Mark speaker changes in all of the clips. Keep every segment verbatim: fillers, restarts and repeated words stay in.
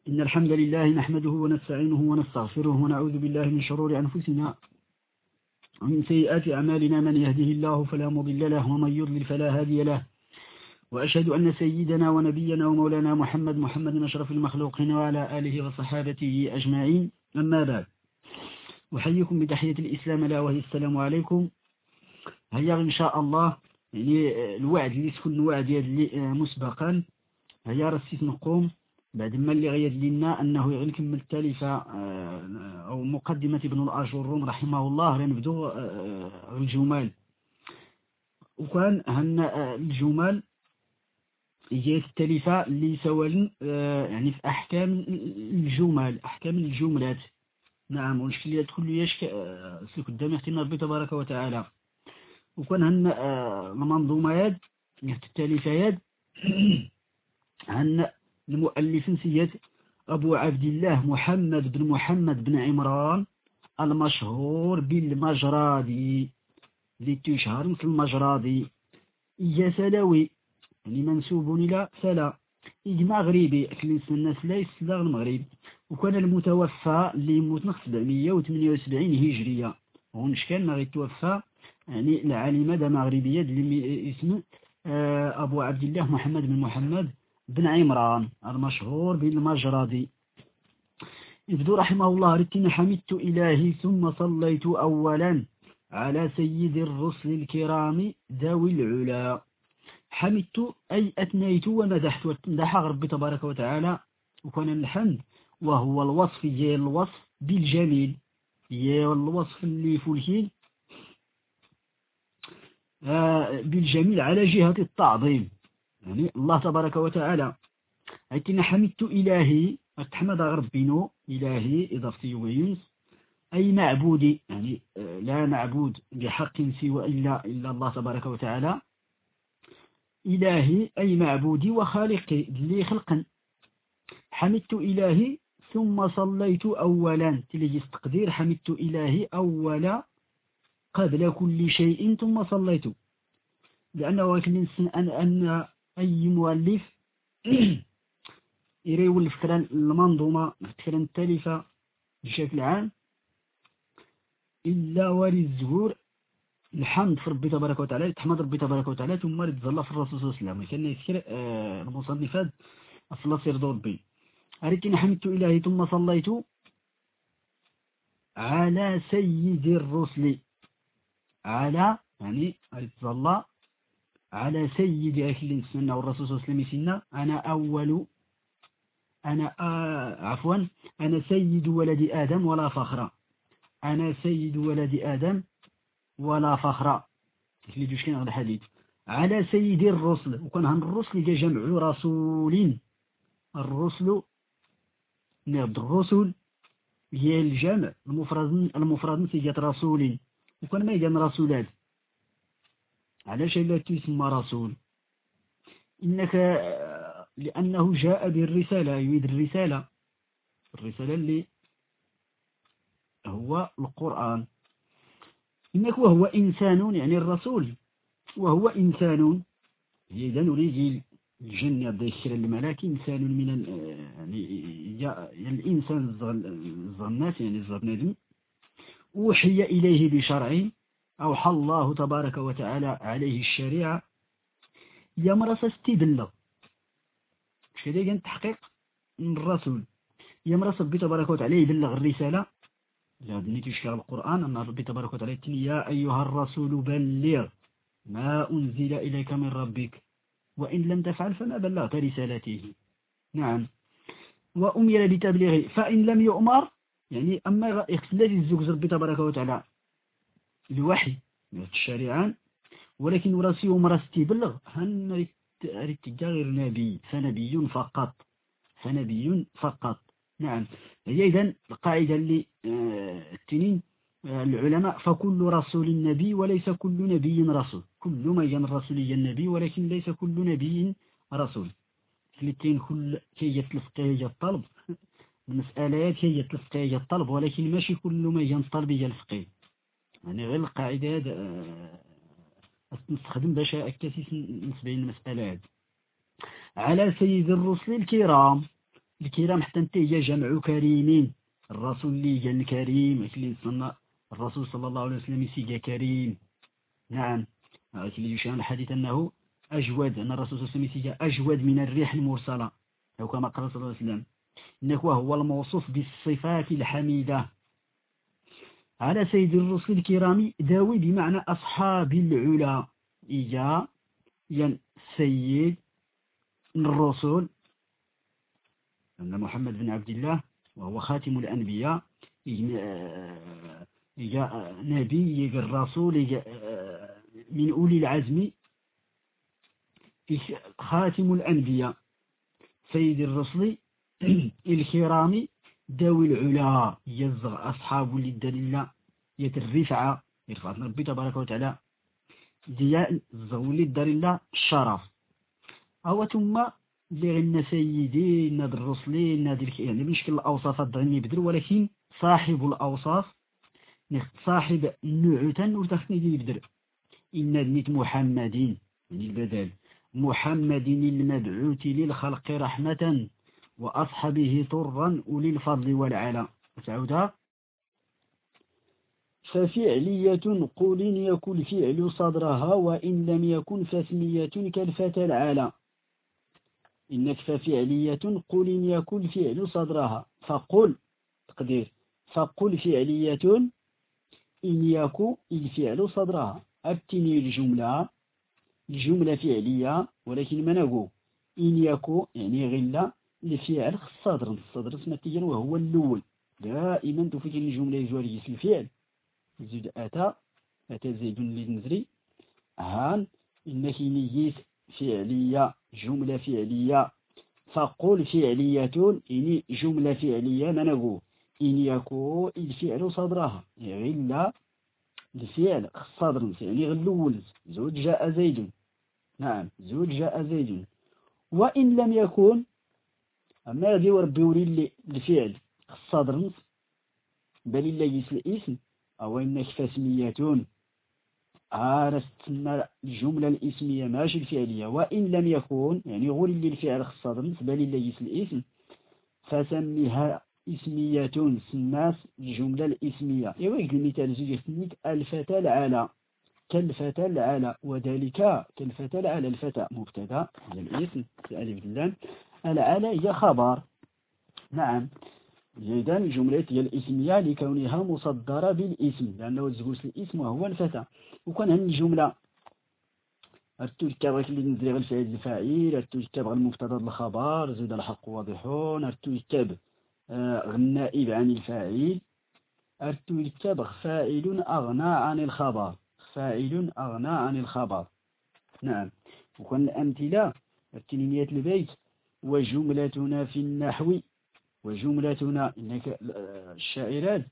Speaker 1: إن الحمد لله نحمده ونستعينه ونستغفره ونعوذ بالله من شرور أنفسنا ومن سيئات أعمالنا. من يهده الله فلا مضل له ومن يضلل فلا هادي له. وأشهد أن سيدنا ونبينا ومولانا محمد محمد أشرف المخلوقين وعلى آله وصحابته أجمعين. أما بعد، أحييكم بتحية الإسلام لا وهي السلام عليكم. هيا إن شاء الله يعني الوعد اللي تكون وعد اللي مسبقا هيا رسيت نقوم بعد ما اللي غيد لنا أنه يغني كمل التالفة أو مقدمة ابن الآجروم رحمه الله. لنبدو الجمال، وكان هن الجمال جاءت التالفة اللي سوال يعني في أحكام الجمل، أحكام الجملات. نعم، والشكل اللي يدخل يشك سلك قدام اختنا ربي تبارك وتعالى. وكان هن المنظومات التالفات هن المؤلف سيد أبو عبد الله محمد بن محمد بن عمران المشهور بالمجرادي، اللي تشهر مثل المجرادي. إجا سلاوي يعني منسوب إلى سلا، إجا مغربي أكل الناس لا يسلغ المغرب. وكان المتوفى اللي يموت سبعمية وثمانية وسبعين هجرية، ونش كان ما يتوفى يعني العالم دا مغربية اللي اسمه أبو عبد الله محمد بن محمد بن عمران المشهور بالمجردي. يبدو رحمه الله: رتنا حمدت إلهي ثم صليت أولا على سيد الرسل الكرام ذوي العلا. حمدت أي أثنيت ومدحت، ومدح ربي تبارك وتعالى. وكان الحمد وهو الوصف جاء الوصف بالجميل، جاء الوصف اللي فلكين آه بالجميل على جهة التعظيم، يعني الله تبارك وتعالى. أيتنا حمدت إلهي أتحمد ربنا إلهي إضافتي وينس أي معبودي، يعني لا معبود بحق سوى إلا, إلا الله تبارك وتعالى. إلهي أي معبودي وخالقي اللي خلقا. حمدت إلهي ثم صليت أولا، تلجي تقدير حمدت إلهي أولا قبل كل شيء ثم صليت، لأنه أن, أن أي مؤلف يريول فكرا المنظومة فكرا التالفة بشكل عام إلا وري الزهور الحمد في ربي تبارك وتعالى، تحمد ربي تبارك وتعالى ثم رد الله في الرسول صلى الله عليه وسلم. كان يذكر آه المصنفات في الله سير دور بي. أريكني حمدت إلهي ثم صليت على سيد الرسل، على يعني رد الله على سيد أهل السنة والرسول صلى الله عليه وسلم. أنا أول أنا آه عفوا أنا سيد ولد آدم ولا فخر، أنا سيد ولد آدم ولا فخر. اللي جوش كان هذا الحديث على سيد الرسل. وكان هن الرسل جا جمع رسول، الرسل نبض الرسل هي الجمع المفرد، المفرد سيجات رسول. وكان ما يجان رسولات، علاش لا تسمى رسول؟ إنك لأنه جاء بالرسالة، يريد الرسالة، الرسالة اللي هو القرآن. إنك وهو إنسان، يعني الرسول وهو إنسان. إذا نريد الجنة بدا يشير الملاك إنسان من يعني الإنسان الظنات، يعني الظنادم. أوحي إليه بشرع، أوحى الله تبارك وتعالى عليه الشريعة. يمرس استدلة مش كده كان تحقيق من الرسول. يمرس ربي تبارك وتعالى يبلغ الرسالة. لابد تشكر القرآن أن ربي تبارك وتعالى يا أيها الرسول بلغ ما أنزل إليك من ربك وإن لم تفعل فما بلغت رسالته. نعم، وأمر بتبليغه. فإن لم يؤمر يعني أما اختلاف الزوج ربي تبارك وتعالى الوحي الشريعة، ولكن وراسي ومراس تبلغ هن رتجا غير نبي، فنبي فقط، فنبي فقط. نعم، هي إذن القاعدة اللي التنين العلماء: فكل رسول نبي وليس كل نبي رسول. كل ما يجن الرسول النبي ولكن ليس كل نبي رسول. الاثنين كل كي يتلف كي الطلب المسألات كي يتلف كي الطلب، ولكن ماشي كل ما يجن الطلب يجي الفقه. يعني غير القاعدة نستخدم باش أكتسي نسبين المسألة. على سيد الرسل الكرام، الكرام حتى انت هي جمع كريمين. الرسول اللي جا الكريم اللي صنع الرسول صلى الله عليه وسلم يسيجا كريم. نعم. اللي يشاهد الحديث أنه أجود، أن الرسول صلى الله عليه وسلم يسيجا أجود من الريح المرسلة، أو كما قال صلى الله عليه وسلم إنه هو الموصوف بالصفات الحميدة. على سيد الرسل الكرام ذوي بمعنى أصحاب العلا. إجا ين سيد الرسل أن محمد بن عبد الله وهو خاتم الأنبياء، إجا نبي، إجا الرسول، إجا من أولي العزم، خاتم الأنبياء، سيد الرسل الكرام ذوي العلا، يزغ أصحاب للدليل يترفع يرفع ربي تبارك وتعالى ديال زولي الدليل الشرف. أو ثم لغن سيدي ناد الرسلين ناد يعني بنشكل الأوصافات دغني يبدل، ولكن صاحب الأوصاف صاحب النعوتان وتخني دي يبدل. إن نيت محمدين يعني البدل محمد المبعوث للخلق رحمة وأصحابه طرا أولي الفضل والعلا. تعودها ففعلية قول يكن فعل صدرها وإن لم يكن فاسمية كالفتى العلا. إنك ففعلية قول يكن فعل صدرها، فقل تقدير فقل فعلية إن يكن الفعل صدرها. أبتني الجملة الجملة فعلية، ولكن ما نقول إن يكن يعني غلا الفعل الصدر الصدر اسمه وهو الأول. دائما تفكر الجملة يجوالي اسم الفعل زيد أتى أتى زيد للنزري هان إنك نيت فعلية جملة فعلية. فقل فعلية إني جملة فعلية ما نقول إن يكون الفعل صدرها غلا الفعل الصدر يعني غلول زوج جاء زيد. نعم زوج جاء زيد. وإن لم يكن أما هذه وربي يوري الفعل الصدر بل إلا يسل الاسم أو إنك فاسمية عارست الجملة الاسمية ماشي الفعلية. وإن لم يكن يعني غير اللي الفعل الصدر بل إلا يسل الاسم فسميها اسمية سماس الجملة الاسمية. يوجد المثال زوج يسميك الفتى العلا كالفتى العلا وذلك كالفتى العلا. الفتى مبتدا هي الاسم الألف اللام، العلا هي خبر. نعم إذا الجملة هي الاسمية لكونها مصدرة بالاسم لأنه زوج الاسم وهو الفتى. وكان هذه الجملة أرتركب اللي نزرع الفاعل الفاعل أرتركب المبتدا الخبر زيد الحق واضحون أرتركب النائب عن الفاعل أرتركب فاعل أغنى عن الخبر فاعل أغنى عن الخبر. نعم. وكان الأمثلة التنمية البيت وجملتنا في النحو وجملتنا إنك الشاعرات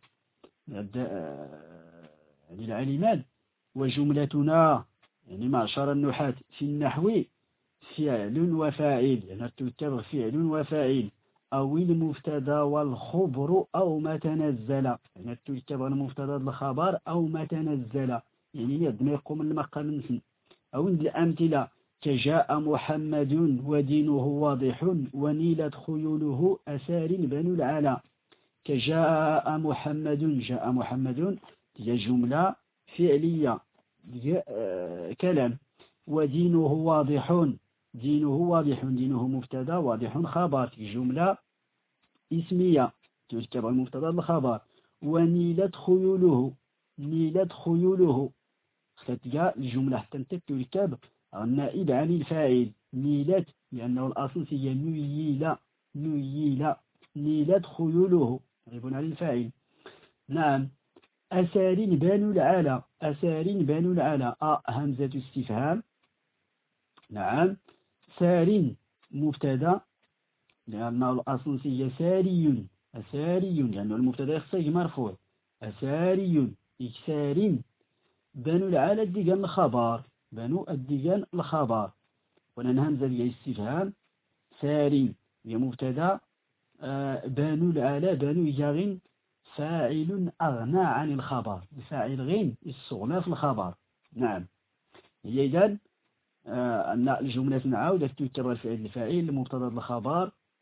Speaker 1: للعلمات وجملتنا يعني معشر النحاة في النحو فعل وفاعل يعني ترتب فعل وفاعل أو المبتدا والخبر أو ما تنزل يعني ترتب المبتدا الخبر أو ما تنزل يعني يد ما يقوم المقام نسن. أو الأمثلة كجاء محمد ودينه واضح ونيلت خيوله أسار بنو العلا. كجاء محمد جاء محمد هي جملة فعلية كلام. ودينه واضح دينه واضح دينه مبتدا واضح خبر جملة اسمية تركب المبتدا الخبر. ونيلت خيوله نيلت خيوله فتلقى الجملة حتى تركب النائب عن الفاعل نيلت لأنه الأصل هي نيلة نيلة نيلت خيوله غيبون عن الفاعل. نعم. أسار بنو العلا أسار بنو العلا أ همزة استفهام. نعم. سار مبتدا لأنه الأصل هي ساري أساري لأنه المبتدا يخصه مرفوع أساري إكسار بنو العلا الديجان الخبر بنو الديجان الخبر. ولأن همزة الاستفهام ساري هي مبتدا آه بنو العلا بنو يغين فاعل أغنى عن الخبر الفاعل غين الصغنى في الخبر. نعم. هي إذن آه أن الجملة نعاود تذكر الفعل الفاعل المبتدا الخبر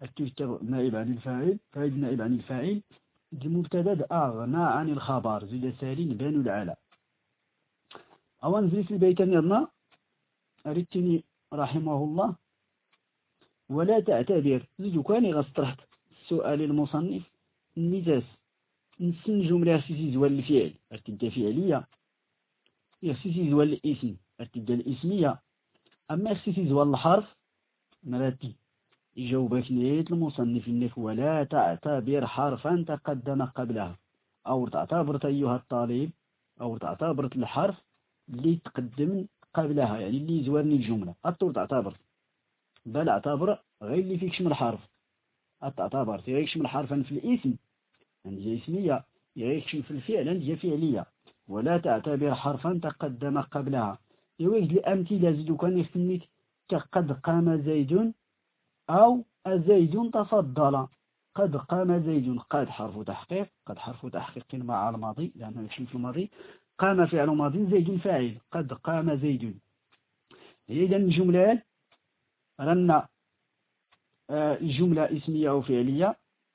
Speaker 1: تركب نائب عن الفاعل، فاعل نائب عن الفاعل، المبتدا أغنى عن الخبر، زيد سالين بان العلا. أوان زيت البيت يضنا أردتني رحمه الله ولا تعتبر زيد كاني غسطرحت سؤال المصنف النتاس نسن جملة سيسي زوال الفعل أرتدى فعلية، سيسي زوال الاسم أرتدى الاسمية، أما سيسي زوال الحرف مراتي يجاوبك نيت المصنف إنك ولا تعتبر حرفا تقدم قبلها، أو تعتبر أيها الطالب أو تعتبر الحرف اللي تقدم قبلها، يعني اللي زوارني الجملة أطور تعتبر، بل اعتبر غير اللي فيك شمل الحرف، أتعتبر غير شمل حرفا في الاسم عندي اسمية، غير شمل في الفعل عندي فعلية. ولا تعتبر حرفا تقدم قبلها. يوجد الأمثلة زيدو كان يسميك كقد قام زيد أو زيد تفضل. قد قام زيد، قد حرف تحقيق، قد حرف تحقيق مع الماضي لأنه يشمل في الماضي، قام فعل ماضي، زيد فاعل، قد قام زيد. إذا الجملة رن الجملة اسمية أو فعلية،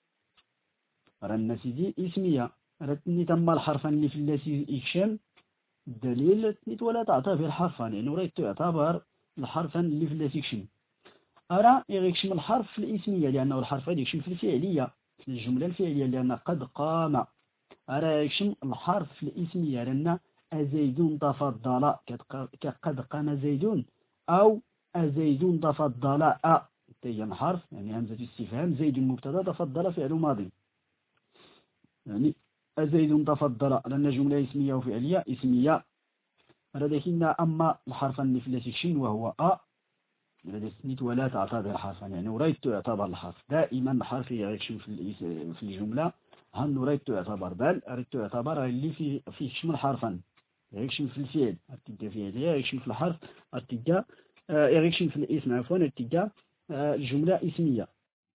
Speaker 1: رن سيدي اسمية، رتني تم الحرفا اللي في التي يكشم الدليل ولا تعتبر حرفا، لأنه يعني رأيت تعتبر الحرفا اللي في التي يكشم. أرى يكشم الحرف في الاسمية لأنه الحرف هذا يكشم في الفعلية، في الجملة الفعلية، لأن قد قام. أرى يكشم الحرف في الاسمية لأن زيد تفضل، كقد قام زيد أو زيد تفضل. أ هي الحرف يعني همزة استفهام، زيد مبتدا، تفضل فعل ماضي، يعني زيد تفضل لأن جملة اسمية وفعلية. اسمية لكن أما الحرف اللي في التكشين وهو أ لديك ولا تعتبر حرفا، يعني نريد تعتبر الحرف دائما الحرف يكشف في الجملة، هل نريد تعتبر، بل أريد تعتبر اللي في في شمل حرفا يكشف في الفعل ارتجاء فعلية، يكشف في الحرف ارتجاء يكشف في الاسم عفوا ارتجاء الجملة اسمية.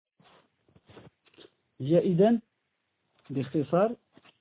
Speaker 1: هي إذن باختصار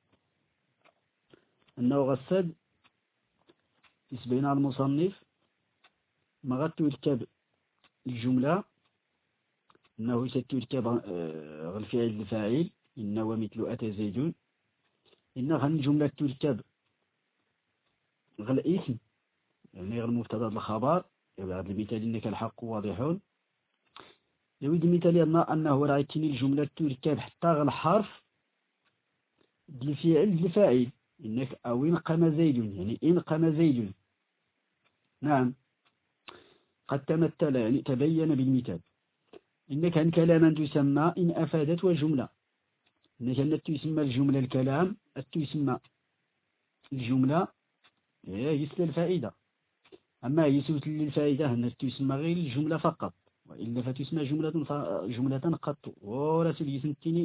Speaker 1: أنه غسد يسبين المصنف مغت الكتاب الجملة أنه ستركب الفعل الفاعل إنه مثل أتى زيد، إنها الجملة تركب غير الاسم يعني غير المبتدا الخبر. هذا المثال إنك الحق واضحون. يريد المثال أنه رأيتني الجملة تركب حتى غير الحرف الفعل الفاعل إنك أو إن قام زيد، يعني إن قام زيد. نعم قد تمثل يعني تبين بالمثال إنك عن كلاما تسمى إن أفادت وجملة، إنك أن تسمى الجملة الكلام، تسمى الجملة يسل الفائدة، أما يسوت للفائدة أن تسمى غير الجملة فقط، وإلا فتسمى جملة جملة قط. ورسول يسنتني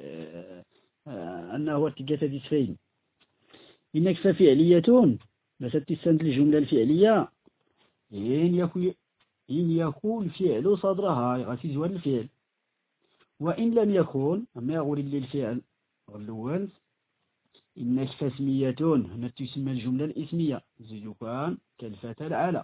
Speaker 1: أنه ارتجاة ديسفين إنك ففعلية لستستند الجملة الفعلية إن يكون إن يكون فعل صدرها غسيز والفعل، وإن لم يكن أما يقول للفعل غلوان إنك فاسمية هنا تسمى الجملة الاسمية زيد كان كالفتى العلا.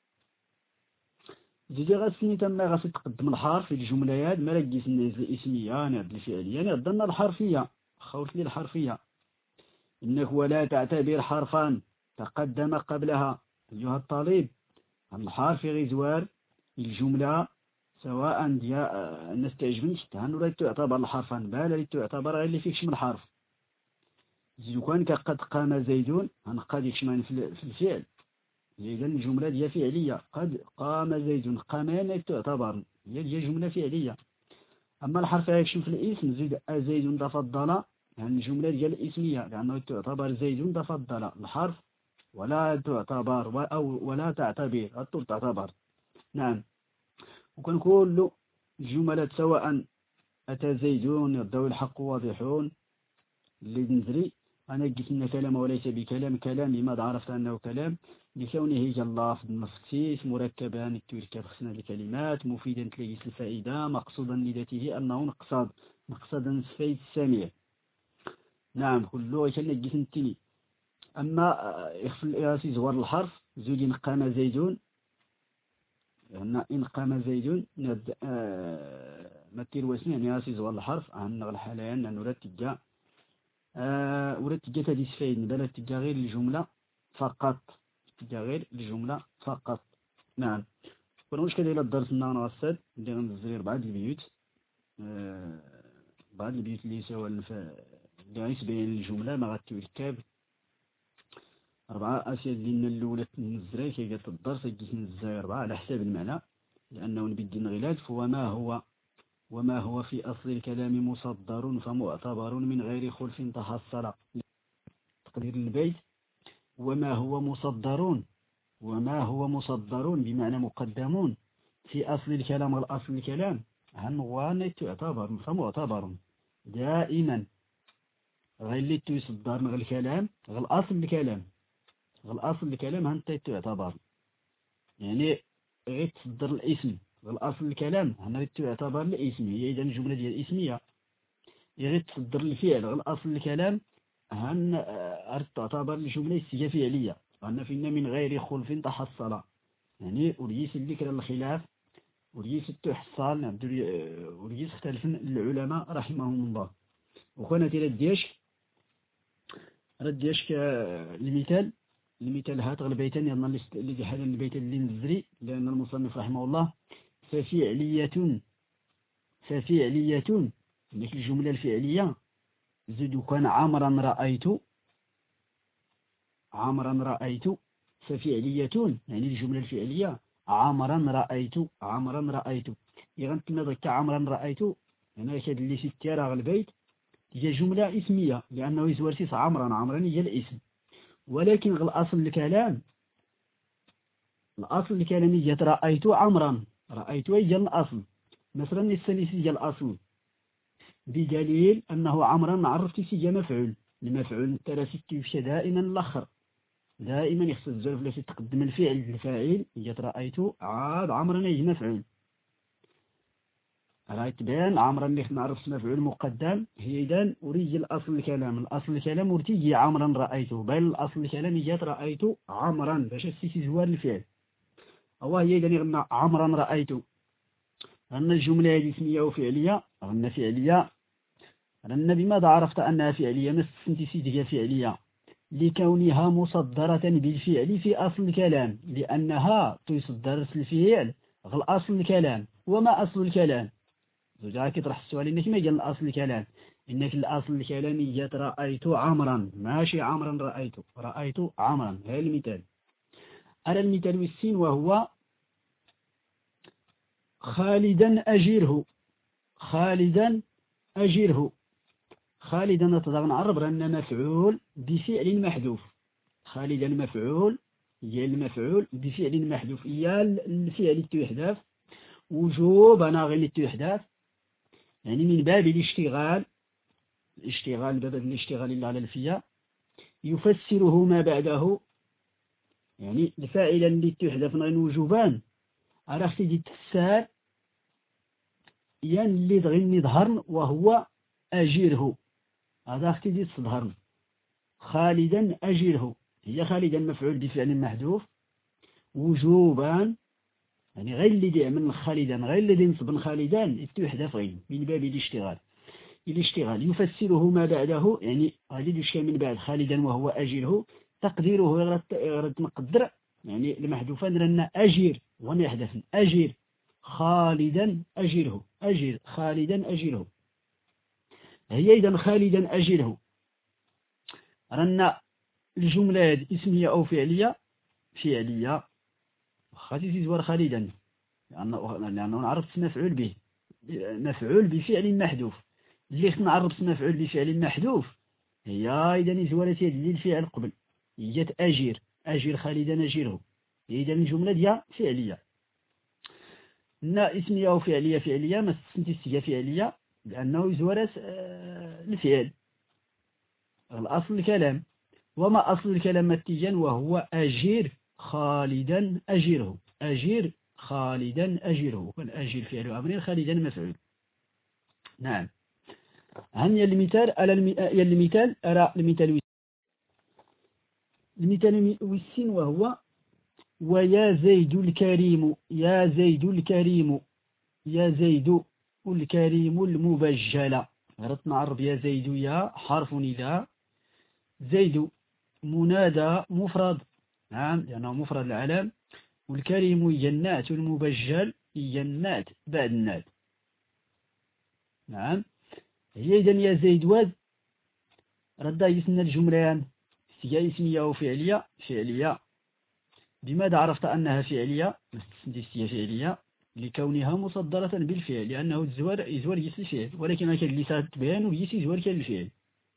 Speaker 1: زيد غسني تم غسي تقدم الحرف في الجملة ما لقيس الاسمية نعد الفعلية نعدنا الحرفية خوت لي الحرفية. إنك ولا تعتبر حرفا تقدم قبلها أيها الطالب، الحرف غزوار الجملة سواء ديا الناس تعجبني تهن ولا تعتبر الحرفا بال تعتبر غير اللي فيك شمل الحرف. زيد كان قد قام زيدون هن قد يشمل في الفعل، إذا الجملة دي فعلية، قد قام زيد قامان تعتبر هي دي جملة فعلية. أما الحرف يكشم في الاسم زيد زيد تفضل يعني الجملة ديال الاسمية لأنه تعتبر زيد تفضل الحرف ولا تعتبر أو ولا تعتبر الطول تعتبر. نعم وكان كل جملة سواء أتى زيدون يبدو الحق واضحون اللي نزري أنا قلت إن كلام وليس بكلام. كلام لماذا عرفت أنه كلام؟ لكونه جلافظ مفتيح مركبا التركب خصنا الكلمات مفيدا تلقيس الفائدة مقصودا لذاته أنه نقصد مقصدا سفيد السامية. نعم كله كان قلت نتني. أما يخفل الإراسي زوار الحرف زوج قام زيدون إن قام زيد مثير واسم يعني أسي زوال الحرف عن الحاليان أن رتجا أه ورتجا تدي سفين بل رتجا غير الجملة فقط رتجا غير الجملة فقط. نعم. ونوش كده إلى الدرس النهار غسد اللي غنزل بعض البيوت أه بعض البيوت اللي سوى اللي غيسبين الجملة ما غتركب أربعة أسياد لنا الأولى تنزري كي قالت الدرس يجي نزري أربعة على حساب المعنى لأنه نبدي نغلاف وما هو وما هو في أصل الكلام مصدر فمعتبر من غير خلف تحصل. تقدير البيت وما هو مصدرون وما هو مصدرون بمعنى مقدمون في أصل الكلام والأصل الكلام هنوان تعتبر فمعتبر دائما غير اللي يصدر من الكلام غير أصل الكلام غير أصل الكلام هنت تعتبر يعني غير تصدر الاسم غير أصل الكلام هنا تعتبر الاسم هي إذا الجملة ديال الاسمية غير تصدر الفعل غير أصل الكلام هن أرد تعتبر الجملة اسمية فعلية وأن فينا من غير خلف تحصل يعني وريس اللي كان الخلاف وريس التحصل وريس اختلف العلماء رحمهم الله. وكان تيرا دياش رد دياش المثال المثال هات البيتين يظن اللي حدا البيت اللي نزري لأن المصنف رحمه الله ففعلية ففعلية ذيك الجملة الفعلية زيد كان عمرا رأيت عمرا رأيت ففعلية يعني الجملة الفعلية عمرا رأيت عمرا رأيت يغنت نظرك عمرا رأيت هنا كاد اللي ستيرا البيت هي جملة اسمية لأنه يزورسيس عمرا عمرا هي الاسم ولكن الأصل الكلام الأصل الكلامي جات رأيت عمرا رأيت هي الأصل مثلا الثالث هي الأصل بدليل أنه عمرا عرفت سي مفعول المفعول ترى ستيفش دائما الأخر دائما يخص الزرف التي تقدم الفعل الفاعل جات رأيت عاد عمرا يجي مفعول رأيت بيان عمرا اللي نعرف مفعول مقدم هي إذن أريد الأصل الكلام الأصل الكلام ورتيجي عمرا رأيته بل الأصل الكلام جات رأيت عمرا باش السيسي زوار الفعل أو هي إذن يغنى عمرا رأيت أن الجملة هذه اسمية وفعلية غنى فعلية أن بماذا عرفت أنها فعلية ما سنتسيتها فعلية لكونها مصدرة بالفعل في أصل الكلام لأنها تصدر الفعل غير أصل الكلام. وما أصل الكلام زوجها كيطرح السؤال إنك ما جاء الأصل الكلام إنك الأصل الكلامي جات رأيت عمرا ماشي عمرا رأيت رأيت عمرا هذا المثال. على المثال والسين وهو خالدا أجره خالدا أجره خالدا نتضغن نعرب أن مفعول بفعل محذوف خالدا مفعول هي المفعول بفعل محذوف هي الفعل التحدث وجوب أنا غير التحدث يعني من باب الاشتغال الاشتغال باب الاشتغال اللي على الفيا يفسره ما بعده يعني الفاعل اللي تحدث غير وجوبان على اختي تفسر ين اللي دغني ظهرن وهو أجره هذا اختي دي تظهرن خالدا أجره هي خالدا مفعول بفعل محذوف وجوبا يعني غير اللي يعمل خالدا غير اللي ينصب خالدا يتحدث غير من باب الاشتغال الاشتغال يفسره ما بعده يعني هذه الاشكال من بعد خالدا وهو أجره تقديره غير مقدر يعني المحذوفان لأن أجير وانا يحدث أجير خالدا أجره أجير خالدا أجره هي إذا خالدا أجره رنا الجملة اسمية أو فعلية فعلية خاصة تزور خالدا لأنه, لأنه نعرف مفعول به مفعول بفعل محذوف اللي نعرف مفعول بفعل محذوف هي إذا نزورت يد الفعل قبل جت أجير أجير خالدا أجره إذا الجملة دي فعلية نا اسمية أو فعلية فعلية ما تسنتسيها فعلية لأنه يزورت الفعل الأصل الكلام. وما أصل الكلام التيجان وهو أجير خالدا أجره أجير خالدا أجره والأجير فعل أمر خالدا مفعول. نعم هن المثال على المثال أرى المثال المثال والسين وهو ويا زيد الكريم يا زيد الكريم يا زيد والكريم المبجل. غلط نعرب يا زيد يا حرف نداء، زيد منادى مفرد، نعم لأنه مفرد العلم، والكريم جنات المبجل جنات بعد النات، نعم. هي إذن يا زيد واد رد يسمى الجملان استجاء اسمية أو فعلية. فعلية. بماذا عرفت أنها فعلية؟ استجاء فعلية لكونها مصدرة بالفعل، لأنه الزوار يزور جس الفعل، ولكن هكذا اللي تبين ويجي يزور كالفعل،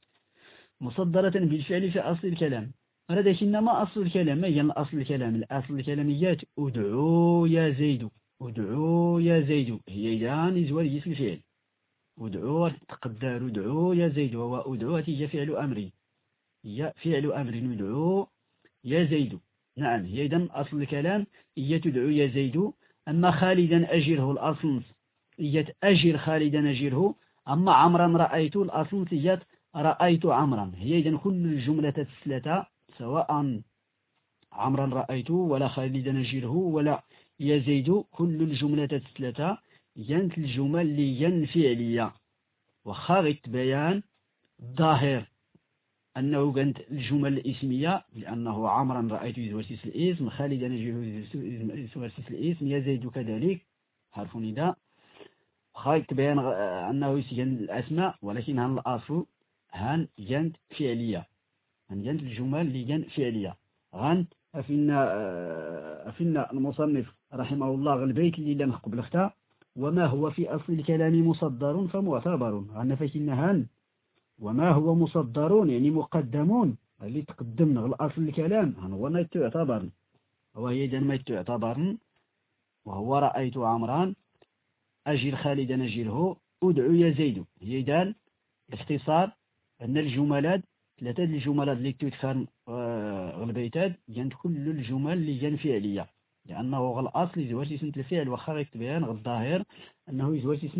Speaker 1: مصدرة بالفعل في أصل الكلام. ولكن ما أصل الكلام؟ ما هي أصل الكلام؟ الأصل الكلاميات أدعو يا زيد، أدعو يا زيد هي إذن يزور جس الفعل، أدعو تقدر أدعو يا زيد، وهو أدعو هي فعل أمر، هي فعل أمر ندعو يا زيد، نعم. هي إذن أصل الكلام هي تدعو يا زيد. أما خالدا أجره الأصل هي أجر خالدا أجره. أما عمرا رأيت الأصل هي رأيت عمرا. هي إذن كل الجملة الثلاثة سواء عمرا رأيت ولا خالدا أجره ولا يا زيد، كل الجملة الثلاثة ينت الجمل اللي ينفعلية، وخارج بيان ظاهر أنه كانت الجمل الإسمية، لأنه عمرا رأيت يزورسيس الاسم، خالدا نجيه يزورسيس الاسم، يا زيد كذلك حرف نداء، خارج بيان أنه يسجن الأسماء، ولكن هان الأصل هان جنت فعلية، هان جنت الجمل اللي جنت فعلية. غان أفنا أفنا المصنف رحمه الله البيت اللي لم قبل اختار وما هو في أصل الكلام مصدر فمعتبر. غان فكنا هان وما هو مصدرون يعني مقدمون اللي تقدمنا الأصل الكلام هو ما يعتبر، وهي إذن ما يعتبر، وهو رأيت عمران أجل خالدا أجله أدعو يا زيد. هي إذن باختصار أن الجملات ثلاثة الجملات اللي تذكر البيتات جنت كل الجمل اللي جن فعلية، لأنه الأصل يزوج سنة الفعل وخارج بيان الظاهر أنه يزوج سنة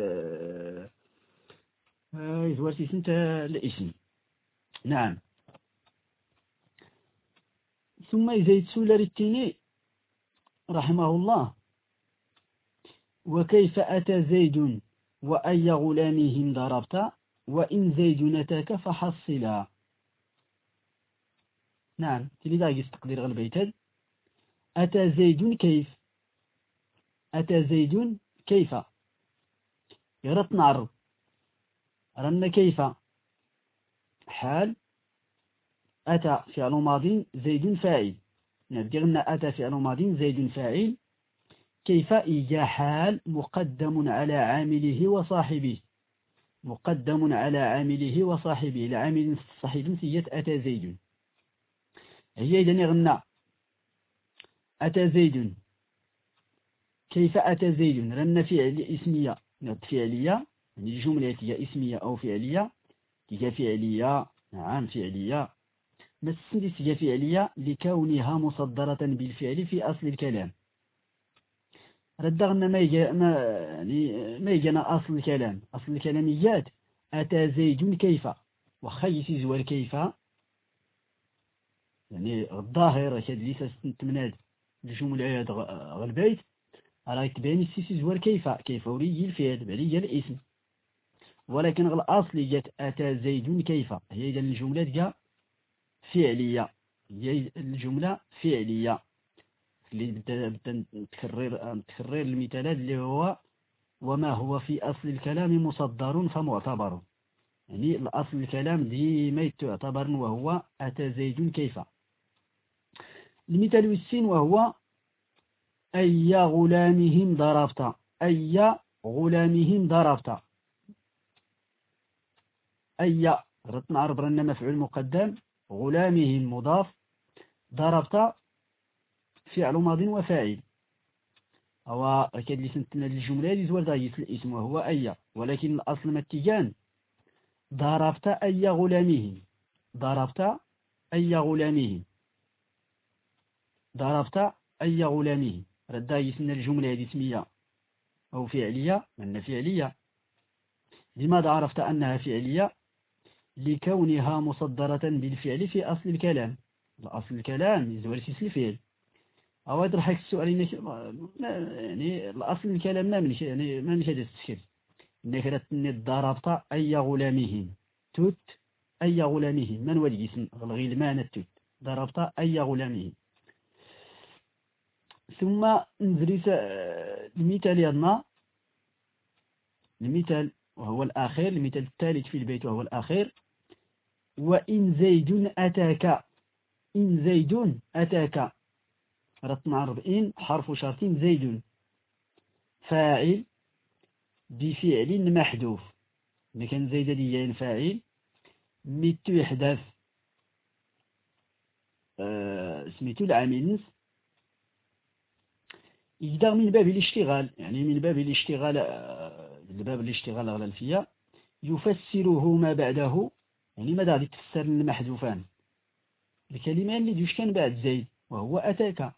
Speaker 1: يزوج سنة الاسم، نعم. ثم زيد سولر التيني رحمه الله وكيف أتى زيد وأي غلامهم ضربت وإن زيد نتاك فحصلا. نعم تلذا يستقدر البيت. أتى زيد كيف، أتى زيد كيف يرد نعرض رن كيف حال أتى فعل ماض زيد فاعل، نبدأ أتى فعل ماض زيد فاعل، كيف إيجا حال مقدم على عامله وصاحبه، مقدم على عامله وصاحبه، العامل صاحب سيئة أتى زيد. هي إذن يغنى أتى زيد كيف أتى زيد رن فعل اسمية فعلية، يعني الجملة هي اسمية أو فعلية، هي فعلية، نعم فعلية، بس هي فعلية لكونها مصدرة بالفعل في أصل الكلام. ردغنا ما يجي ما يعني ما يجينا أصل الكلام، أصل الكلاميات أتى زيد كيف، وخيس زوال كيف يعني الظاهر كاد ليس تمناد الجملة غالبيت راك تبين السيس زوال كيف، كيف وريجي الفعل بريجي الاسم، ولكن الأصل جات أتى زيد كيف. هي إذا الجملة جاء فعلية، هي الجملة فعلية اللي بدنا تكرر تكرر المثالات اللي هو وما هو في أصل الكلام مصدر فمعتبر، يعني الأصل الكلام ديما يعتبر وهو أتى زيد كيف. المثال السين وهو أي غلامهم ضربت، أي غلامهم ضربت، أي غلط نعرف أن مفعول مقدم، غلامهم مضاف، ضربت فعل ماض وفاعل، هو أكيد اللي سنتنا الجملة اللي زوال دايس الاسم وهو أي، ولكن الأصل متجان ضربت أي غلامهم، ضربت أي غلامهم، ضربت أي غلامهم، رد يسمى الجملة هذه اسمية أو فعلية، من فعلية. لماذا عرفت أنها فعلية؟ لكونها مصدرة بالفعل في أصل الكلام، الأصل الكلام يزوال سيس الفعل. أو يضرحك السؤال يعني الأصل الكلام ما من شيء يعني ما من شيء تستشكل إنك رتني ضربت أي غلامهم توت أي غلامهم من ولي اسم الغلمان التوت ضربت أي غلامهم. ثم نزري المثال يدنا المثال وهو الأخير، المثال الثالث في البيت وهو الأخير. وإن زيد أتاك، إن زيد أتاك رت نعرض إن حرف شرط زيد فاعل بفعل محذوف. كان زيد ديال فاعل ميتو يحدث آه سميتو العامل نص يقدر من باب الاشتغال، يعني من باب الاشتغال آه باب الاشتغال على الفيا يفسره ما بعده، يعني ماذا غادي تفسر المحذوفان الكلمة اللي دوش كان بعد زيد وهو أتاك.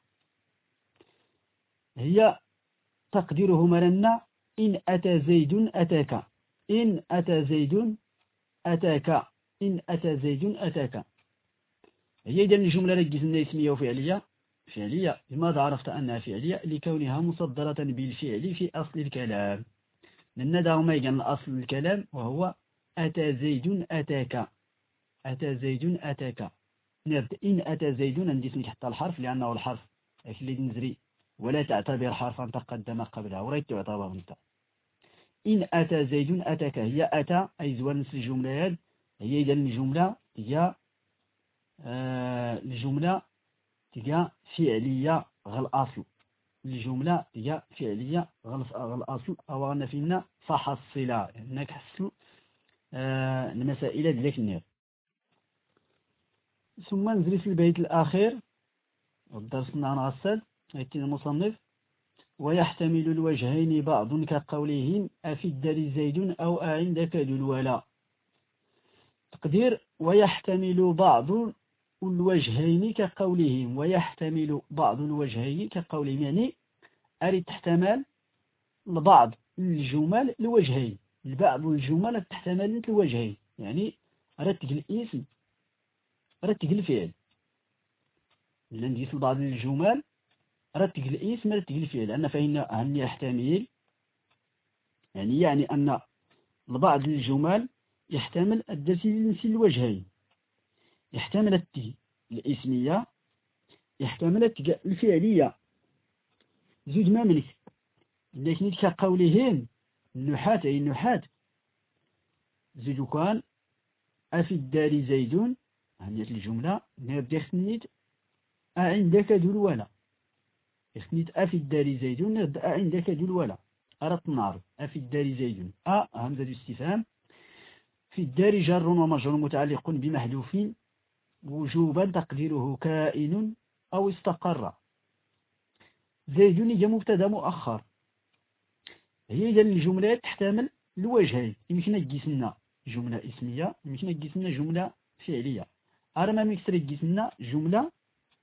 Speaker 1: هي تقديره مرنا إن أتى زيد أتاك، إن أتى زيد أتاك، إن أتى زيد أتاك. هي إذا الجملة ركزنا اسمية وفعلية. فعلية لماذا عرفت أنها فعلية؟ لكونها مصدرة بالفعل في أصل الكلام، لأن دعوما يجعل أصل الكلام وهو أتى زيد أتاك، أتى زيد أتاك. نرد إن أتى زيد نديسني حتى الحرف لأنه الحرف اللي نزري ولا تعتبر حرفا تقدم قبلها وريت تعتبر انت. إن أتى زيد أتاك هي أتى أي زوال نفس الجملة هذه هي إذا الجملة هي آه الجملة هي فعلية غير الأصل، الجملة هي فعلية غير الأصل أو أن فينا فحصلة إنك حصل آه المسائل ديالك النير. ثم نزل في البيت الأخير ودرسنا نغسل يأتي المصنف ويحتمل الوجهين بعض كقولهم أفد لزيد أو أعندك ذو الولاء. تقدير ويحتمل بعض الوجهين كقولهم، ويحتمل بعض الوجهين كقولهم يعني أريد تحتمل لبعض الجمل الوجهين، لبعض الجمل تحتمل الوجهين، يعني رتق الاسم رتق الفعل، لندي في بعض الجمل رتق الاسم رتق الفعل، لأن فإن أن يحتمل يعني يعني أن لبعض الجمل يحتمل الدرس الوجهين، يحتمل التي الاسمية يحتمل الفعلية زوج ما منك، لكن كقولهم النحاة أي النحاة زوج كان أفي الدار زيد هذه الجملة نبدأ خنيت أعندك ذو الولا، خنيت أفي الدار زيد نبدأ أعندك ذو الولا. أردت نعرف أفي الدار زيد أ همزة الاستفهام في الدار جر ومجرور متعلق بمحذوف وجوبا تقديره كائن أو استقر. زيد هي مبتدا مؤخر. هي إذا الجملة تحتمل الوجهين، يمكن نقسمنا جملة اسمية يمكن نقسمنا جملة فعلية. أرى ما ميكسر نقسمنا جملة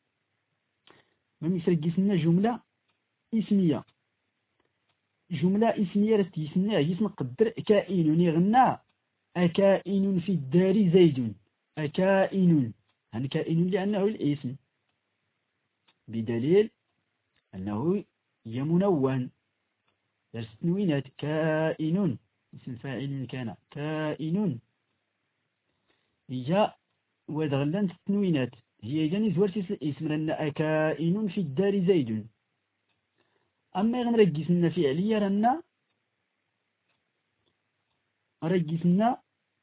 Speaker 1: ما ميكسر نقسمنا جملة اسمية. جملة اسمية رتيسنا جسم نقدر كائن يغنى أكائن في الدار زيد، أكائن يعني كائن لأنه الاسم بدليل أنه هي منون درس تنوينات كائن اسم فاعل كان كائن هي ودغلن التنوينات هي إذا نزورت الاسم لأن أكائن في الدار زيد. أما غنركزنا فعليا لأن ركزنا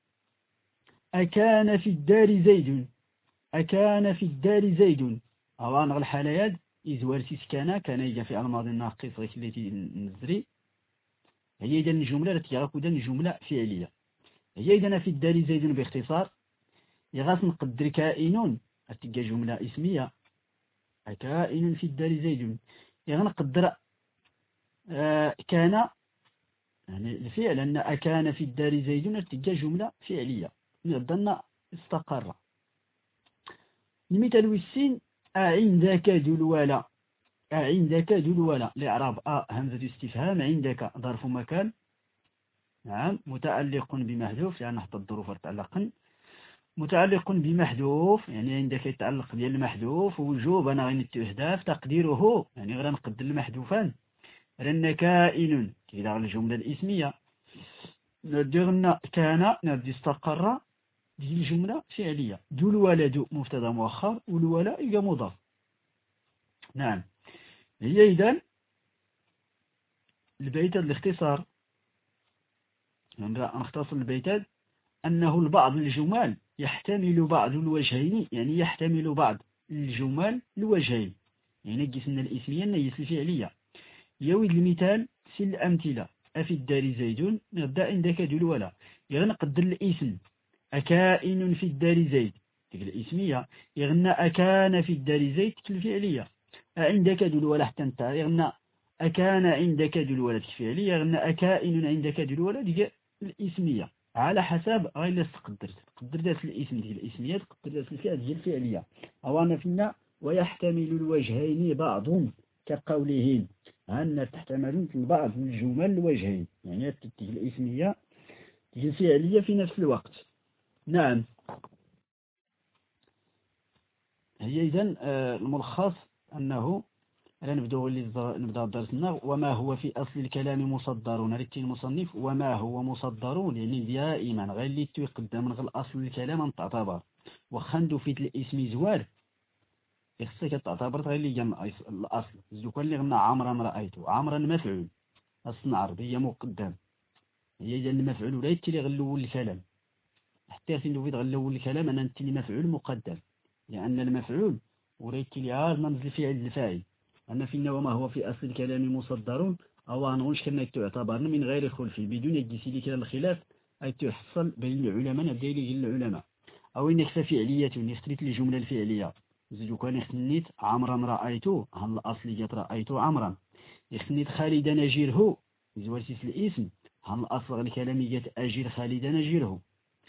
Speaker 1: أكان في الدار زيد، أكان في الدار زيد أو أنا الحالات إزوار سكانا كان يجا في الماضي الناقص غير التي نزري هي إذا الجملة التي غاكودا جملة فعلية. هي إذا في الدار زيد باختصار يغاس نقدر كائن أتجا جملة اسمية كائن في الدار زيد يغنقدر آه كان يعني الفعل أن أكان في الدار زيد أتجا جملة فعلية نقدرنا استقر. المثال والسين أعندك ذو الولاء، أعندك ذو الولاء لإعراب أ همزة استفهام عندك ظرف مكان نعم متعلق بمحذوف لأن حتى الظروف تعلقا متعلق بمحذوف يعني عندك يتعلق ديال المحذوف وجوب أنا غير التهداف تقديره يعني غير نقدر المحذوفان لأن كائن كذا الجملة الاسمية نديرنا كان نردي استقر دي الجملة فعلية. دو الولد مبتدا مؤخر والولاء هي مضاف. نعم. هي إذن البيتات الاختصار نختصر البيتات أنه البعض الجمال يحتمل بعض الوجهين، يعني يحتمل بعض الجمال الوجهين، يعني قسنا الاسمية نجس الفعلية. يويد المثال في الأمثلة: أفي الدار زيد نبدأ عندك دو الولا، يعني نقدر الاسم أكائن في الدار زيد تلك الاسمية، يغنى أكان في الدار زيد تلك الفعلية. عندك دو الولا حتى انت يغنى أكان عندك دو الولا تلك الفعلية، يغنى أكائن عندك دو الولا تلك الاسمية، على حسب غير اللي تقدر تقدر ذات الاسم ديال الاسمية، تقدر ذات الفعل ديال الفعلية. أو أنا فينا ويحتمل الوجهين بعض كقولهم أن تحتمل البعض من الجمل الوجهين، يعني تجي الاسمية تجي الفعلية في نفس الوقت. نعم. هي إذن الملخص أنه نبدأ نبدأ درسنا. وما هو في أصل الكلام مصدرون، ريتي المصنف وما هو مصدرون، يعني دائما غير اللي تقدم من غير أصل الكلام تعتبر وخندو في الاسم زوار يخصك تعتبر غير اللي جمع الأصل. زوكا اللي غنى عمرا رأيته، عمرا مفعول أصل عربية مقدم، هي إذا المفعول ولا يتلي غلو الكلام، حتى يصير في غلو الكلام أنا نتلي مفعول مقدم، لأن المفعول ولا يتلي عاد نمز الفعل الفاعل. أنا فينا وما هو في أصل الكلام مصدرون أو أنغوش كنا تعتبر من غير خلف بدون يجسي لك الخلاف أي تحصل بين العلماء نبدأ لي العلماء. أو إنك فعلية نخترت الجملة الفعلية زيدو كان اختنيت عمرا رأيته هل الأصل جات رأيته عمرا، اختنيت خالدا نجيره زوالسيس الاسم هل الأصل الكلام جات أجير خالدا نجيره،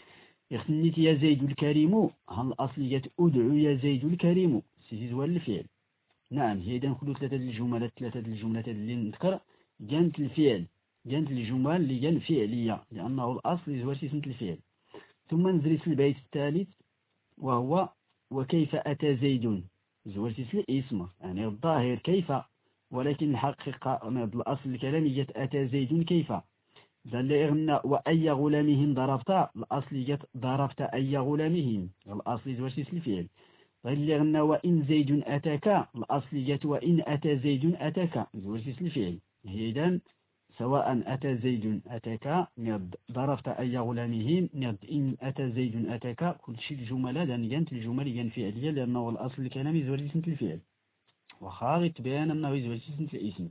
Speaker 1: اختنيت يا زيد الكريم هل الأصل جات أدعو يا زيد الكريم سيزي زوال الفعل. نعم. هي إذا نقولوا ثلاثة الجملات ثلاثة الجملات اللي نذكر جانت الفعل، جانت الجمل اللي جان فعلية لأنه الأصل زوالسيس الفعل. ثم نزلت البيت الثالث وهو وكيف أتى زيد زوالتيس الاسم يعني الظاهر كيف، ولكن الحقيقة الأصل الكلام جت أتى زيد كيف. دل إغنى وأي غلامهم ضربت الأصل جت ضربت أي غلامهم الأصل زوالتيس الفعل. غير إغنى وإن زيد أتاك الأصل جت وإن أتى زيد أتاك زوالتيس الفعل. هي إذن سواء أتى زيد أتاك نرد ضربت أي غلامهم نرد إن أتى زيد أتاك كل شيء الجملة لأن جانت الجمل جان فعلية لأنه الأصل الكلام يزول اسم الفعل وخارج تبين أنه يزول اسم الاسم.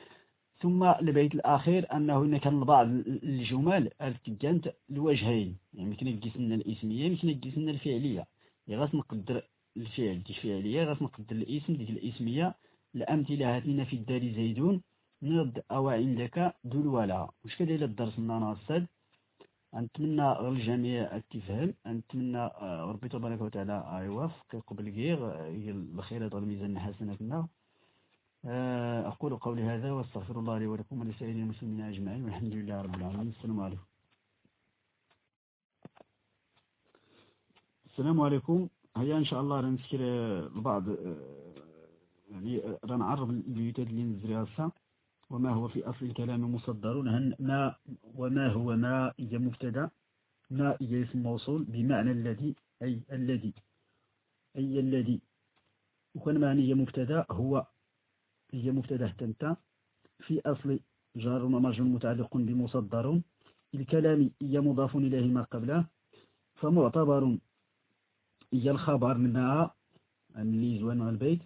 Speaker 1: ثم البيت الأخير أنه إن كان بعض الجمل جانت الوجهين، يعني يمكن نقسمنا الاسمية يمكن نقسمنا الفعلية، غاس نقدر الفعل دي فعلية غاس نقدر الاسم دي الاسمية. الأمثلة هاتنا في الدار زيدون نرد أو عندك دول ولا وش كده إلى الدرس من أنا أستاذ نتمنى الجميع التفهم، نتمنى ربي تبارك وتعالى يوفق قبل غير الخير والميزان حسناتنا. أقول قولي هذا واستغفر الله لي ولكم ولسائر المسلمين أجمعين والحمد لله رب العالمين. السلام عليكم. السلام عليكم. هيا إن شاء الله نذكر البعض يعني رنعرف البيوتات اللي نزريها الساعة. وما هو في أصل الكلام مصدرون هن ما وما هو ما إذا مبتدا ما إذا اسم موصول بمعنى الذي أي الذي أي الذي وكان معنى هي مبتدا هو هي مبتدا تنتا في أصل جار ومجرور متعلق بمصدر الكلام هي مضاف إليه ما قبله فمعتبر هي الخبر منها اللي زوان البيت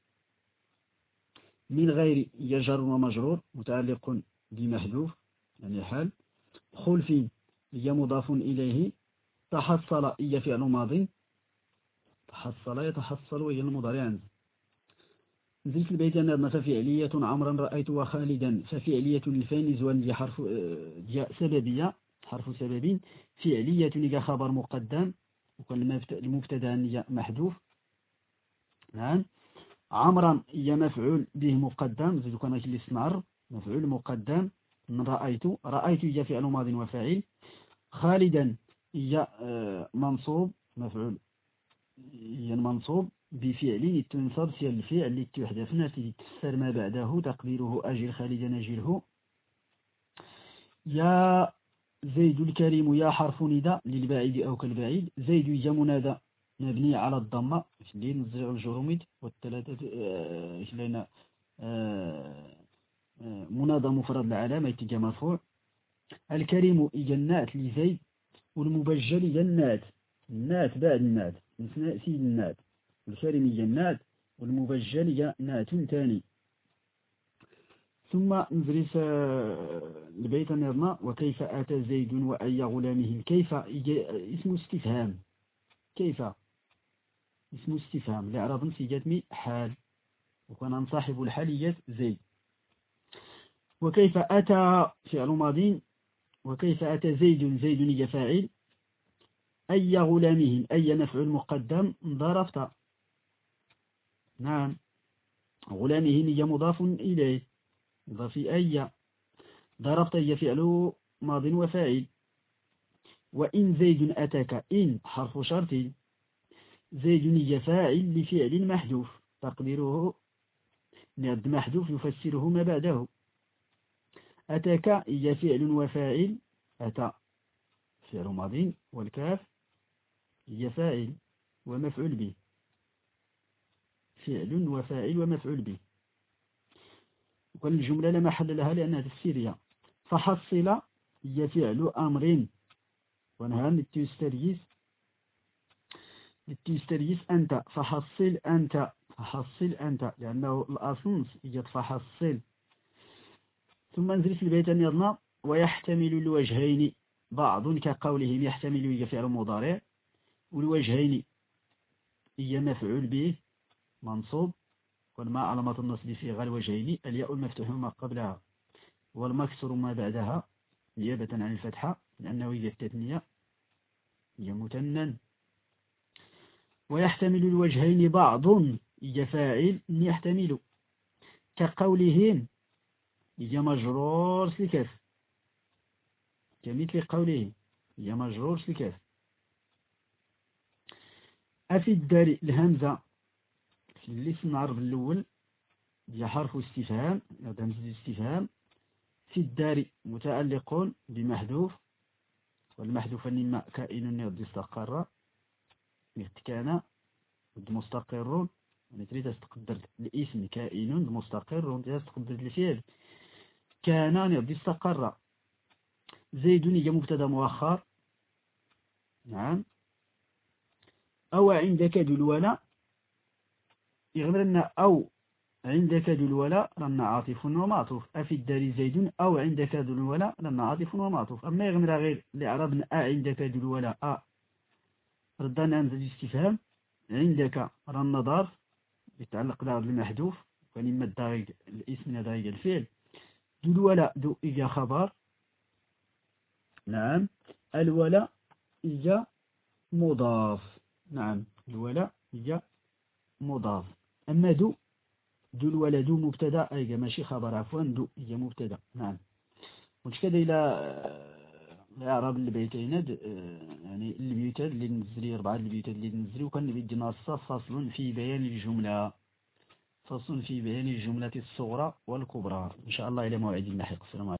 Speaker 1: من غير يجر ومجرور متعلق بمحذوف يعني حال. خلف هي مضاف إليه. تحصل هي فعل ماضي تحصل يتحصل وهي المضارع. نزلت البيت أن مثلا فعلية عمرا رأيت خالدا ففعلية الفين زوان دي حرف دي سببية حرف سبب. فعلية نجا خبر مقدم وكان المبتدا محذوف. نعم. عمرا هي مفعول به مقدم زيد كان اللي اسمعر مفعول مقدم من رأيت رأيت هي فعل ماض وفاعل. خالدا هي منصوب مفعول هي منصوب بفعل تنصب في الفعل اللي تحدثنا تفسر ما بعده تقديره أجل خالدا أجله. يا زيد الكريم يا حرف نداء للبعيد أو كالبعيد. زيد يا منادى مبني على الضمة اللي نزرع الجروميد والثلاثة لنا منادى مفرد العلامة يتجا مرفوع. الكريم جنات لزيد والمبجل جنات النات بعد النات نسنا سيد النات. الكريم جنات والمبجل جنات ثاني. ثم نزرس البيت نظمة وكيف أتى زيد وأي غلامه. كيف اسم استفهام. كيف اسم استفهام لإعراب صيغة حال وكان صاحب الحالية زيد. وكيف أتى فعل ماضي. وكيف أتى زيد زيد هي فاعل. أي غلامه أي مفعول مقدم ضربت. نعم غلامه هي مضاف إليه مضاف أي. ضربت هي فعل ماض وفاعل. وإن زيد أتاك إن حرف شرط. زيد هي فاعل لفعل محذوف تقديره نعد محذوف يفسره ما بعده. أتاك هي فعل وفاعل. أتى فعل ماضي والكاف هي فاعل ومفعول به. فعل وفاعل ومفعول به. والجملة لا محل لها لأنها تفسيرية. فحصل هي فعل أمر ونهى للتستريس للتستريس أنت. فحصل أنت فحصل أنت لأنه الأصل هي فحصل. ثم نزل في البيت يضنا ويحتمل الوجهين بعض كقولهم يحتمل هي فعل مضارع والوجهين هي مفعول به منصوب والما علامة النصب في غير الوجهين الياء المفتوح ما قبلها والمكسور ما بعدها نيابة عن الفتحة لأنه هي التثنية هي مثنى. ويحتمل الوجهين بعض هي فاعل يحتمل كقولهم هي مجرور سلكف كمثل قولهم هي مجرور سلكف. أفي الدار الهمزة في الاسم العرب الأول هي حرف استفهام همزة استفهام. في الدار متعلق بمحذوف والمحذوف إما كائن يرد استقر كان مستقر يعني تريد تقدر الاسم كائن مستقر تريد تقدر الفعل كان يرد استقر. زيد هي مبتدا مؤخر. نعم. أو عندك ذو الولاء يغمرنا أو عندك ذو الولاء لنا عاطف ومعطوف. أفي الدار زيد أو عندك ذو الولاء لنا عاطف ومعطوف. أما يغمر غير لإعرابنا أ عندك ذو الولاء أ ردنا همزة استفهام. عندك رن ظرف يتعلق دار المحذوف ولما الدارج الاسم دارج الفعل. ذو الولاء ذو إجا خبر. نعم. الولاء إجا مضاف. نعم الولاء إجا مضاف. أما ذو ذو الولد مبتدا أي ماشي خبر عفوا ذو هي مبتدا. نعم. وش كذا إلى الإعراب البيتين يعني البيوتات اللي نزلي أربعة البيوتات اللي نزلي وكان بيدي نص فصل في بيان الجملة فصل في بيان الجملة الصغرى والكبرى إن شاء الله إلى موعد لاحق. السلام عليكم.